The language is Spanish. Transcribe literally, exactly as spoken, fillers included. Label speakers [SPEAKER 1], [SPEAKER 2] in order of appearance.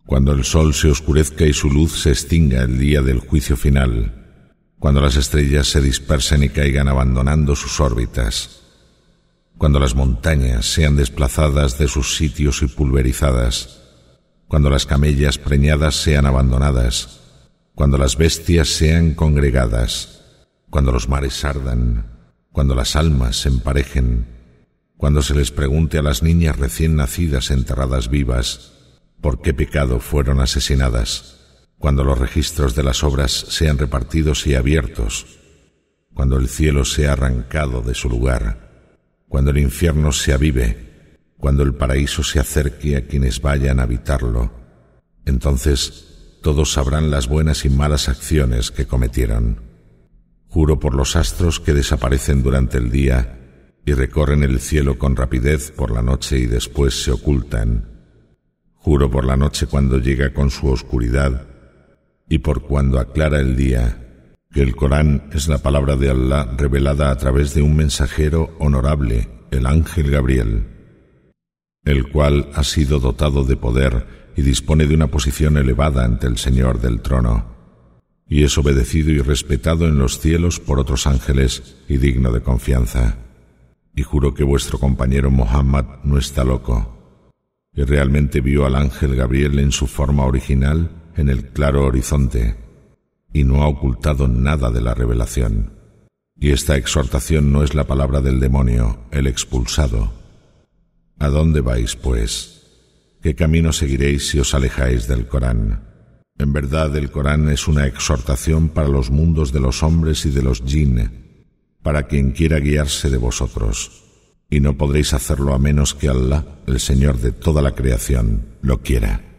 [SPEAKER 1] cuando el sol se oscurezca y su luz se extinga el día del juicio final, cuando las estrellas se dispersen y caigan abandonando sus órbitas, cuando las montañas sean desplazadas de sus sitios y pulverizadas, cuando las camellas preñadas sean abandonadas, cuando las bestias sean congregadas, cuando los mares ardan, cuando las almas se emparejen, cuando se les pregunte a las niñas recién nacidas enterradas vivas por qué pecado fueron asesinadas, cuando los registros de las obras sean repartidos y abiertos, cuando el cielo sea arrancado de su lugar, cuando el infierno se avive, cuando el paraíso se acerque a quienes vayan a habitarlo, entonces todos sabrán las buenas y malas acciones que cometieron. Juro por los astros que desaparecen durante el día y recorren el cielo con rapidez por la noche y después se ocultan. Juro por la noche cuando llega con su oscuridad y por cuando aclara el día, que el Corán es la palabra de Allah revelada a través de un mensajero honorable, el ángel Gabriel, el cual ha sido dotado de poder y dispone de una posición elevada ante el Señor del trono, y es obedecido y respetado en los cielos por otros ángeles y digno de confianza. Y juro que vuestro compañero Muhammad no está loco, y realmente vio al ángel Gabriel en su forma original en el claro horizonte, y no ha ocultado nada de la revelación. Y esta exhortación no es la palabra del demonio, el expulsado. ¿A dónde vais, pues? ¿Qué camino seguiréis si os alejáis del Corán? En verdad, el Corán es una exhortación para los mundos de los hombres y de los jinn, para quien quiera guiarse de vosotros, y no podréis hacerlo a menos que Allah, el Señor de toda la creación, lo quiera.